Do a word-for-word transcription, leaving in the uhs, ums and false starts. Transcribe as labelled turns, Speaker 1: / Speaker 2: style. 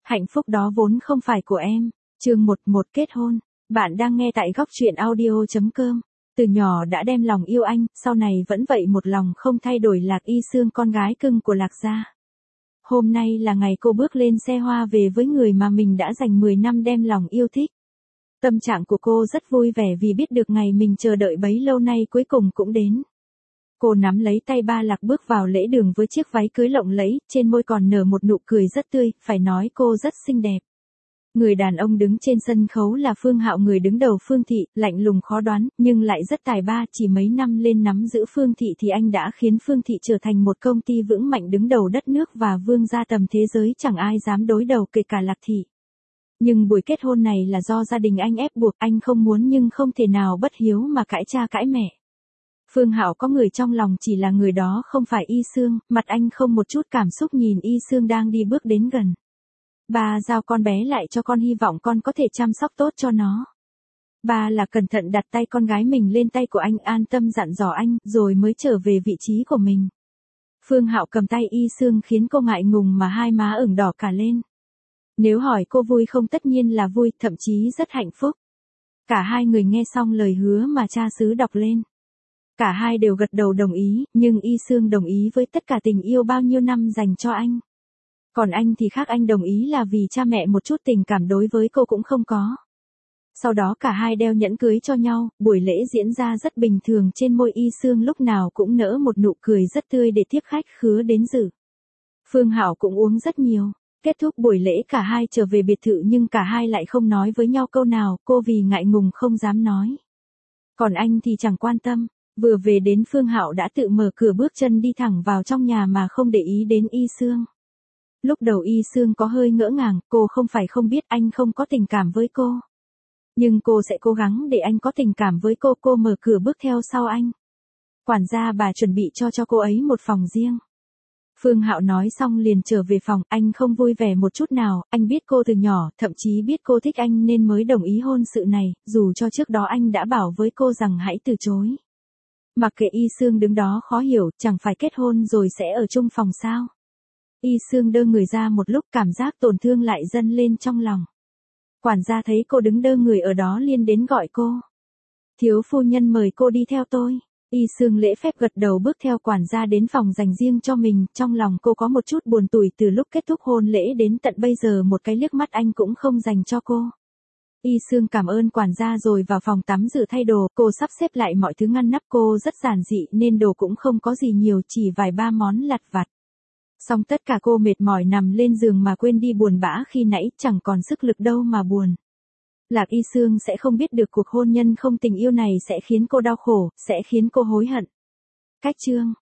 Speaker 1: Hạnh phúc đó vốn không phải của em. Chương một một kết hôn. Bạn đang nghe tại góc truyện audio chấm com. Từ nhỏ đã đem lòng yêu anh, sau này vẫn vậy một lòng không thay đổi Lạc Y Sương, con gái cưng của Lạc gia. Hôm nay là ngày cô bước lên xe hoa về với người mà mình đã dành mười năm đem lòng yêu thích. Tâm trạng của cô rất vui vẻ vì biết được ngày mình chờ đợi bấy lâu nay cuối cùng cũng đến. Cô nắm lấy tay ba Lạc bước vào lễ đường với chiếc váy cưới lộng lẫy, trên môi còn nở một nụ cười rất tươi, phải nói cô rất xinh đẹp. Người đàn ông đứng trên sân khấu là Phương Hạo, người đứng đầu Phương Thị, lạnh lùng khó đoán, nhưng lại rất tài ba. Chỉ mấy năm lên nắm giữ Phương Thị thì anh đã khiến Phương Thị trở thành một công ty vững mạnh đứng đầu đất nước và vương gia tầm thế giới, chẳng ai dám đối đầu kể cả Lạc Thị. Nhưng buổi kết hôn này là do gia đình anh ép buộc, anh không muốn nhưng không thể nào bất hiếu mà cãi cha cãi mẹ. Phương Hạo có người trong lòng, chỉ là người đó không phải Y Sương, mặt anh không một chút cảm xúc nhìn Y Sương đang đi bước đến gần. Ba giao con bé lại cho con, hy vọng con có thể chăm sóc tốt cho nó. Ba là cẩn thận đặt tay con gái mình lên tay của anh, an tâm dặn dò anh, rồi mới trở về vị trí của mình. Phương Hạo cầm tay Y Sương khiến cô ngại ngùng mà hai má ửng đỏ cả lên. Nếu hỏi cô vui không, tất nhiên là vui, thậm chí rất hạnh phúc. Cả hai người nghe xong lời hứa mà cha xứ đọc lên. Cả hai đều gật đầu đồng ý, nhưng Y Sương đồng ý với tất cả tình yêu bao nhiêu năm dành cho anh. Còn anh thì khác, anh đồng ý là vì cha mẹ một chút tình cảm đối với cô cũng không có. Sau đó cả hai đeo nhẫn cưới cho nhau, buổi lễ diễn ra rất bình thường, trên môi Y Sương lúc nào cũng nở một nụ cười rất tươi để tiếp khách khứa đến dự. Phương Hạo cũng uống rất nhiều. Kết thúc buổi lễ cả hai trở về biệt thự, nhưng cả hai lại không nói với nhau câu nào, cô vì ngại ngùng không dám nói. Còn anh thì chẳng quan tâm. Vừa về đến, Phương Hạo đã tự mở cửa bước chân đi thẳng vào trong nhà mà không để ý đến Y Sương. Lúc đầu Y Sương có hơi ngỡ ngàng, cô không phải không biết anh không có tình cảm với cô. Nhưng cô sẽ cố gắng để anh có tình cảm với cô. Cô mở cửa bước theo sau anh. Quản gia bà chuẩn bị cho cho cô ấy một phòng riêng. Phương Hạo nói xong liền trở về phòng, anh không vui vẻ một chút nào, anh biết cô từ nhỏ, thậm chí biết cô thích anh nên mới đồng ý hôn sự này, dù cho trước đó anh đã bảo với cô rằng hãy từ chối. Mặc kệ, Y Sương đứng đó khó hiểu, chẳng phải kết hôn rồi sẽ ở chung phòng sao? Y Sương đơ người ra một lúc, cảm giác tổn thương lại dâng lên trong lòng. Quản gia thấy cô đứng đơ người ở đó liền đến gọi cô. Thiếu phu nhân mời cô đi theo tôi. Y Sương lễ phép gật đầu bước theo quản gia đến phòng dành riêng cho mình, trong lòng cô có một chút buồn tủi từ lúc kết thúc hôn lễ đến tận bây giờ một cái liếc mắt anh cũng không dành cho cô. Y Sương cảm ơn quản gia rồi vào phòng tắm rửa thay đồ, cô sắp xếp lại mọi thứ ngăn nắp, cô rất giản dị nên đồ cũng không có gì nhiều, chỉ vài ba món lặt vặt. Xong tất cả cô mệt mỏi nằm lên giường mà quên đi buồn bã khi nãy, chẳng còn sức lực đâu mà buồn. Lạc Y Sương sẽ không biết được cuộc hôn nhân không tình yêu này sẽ khiến cô đau khổ, sẽ khiến cô hối hận. Cách chương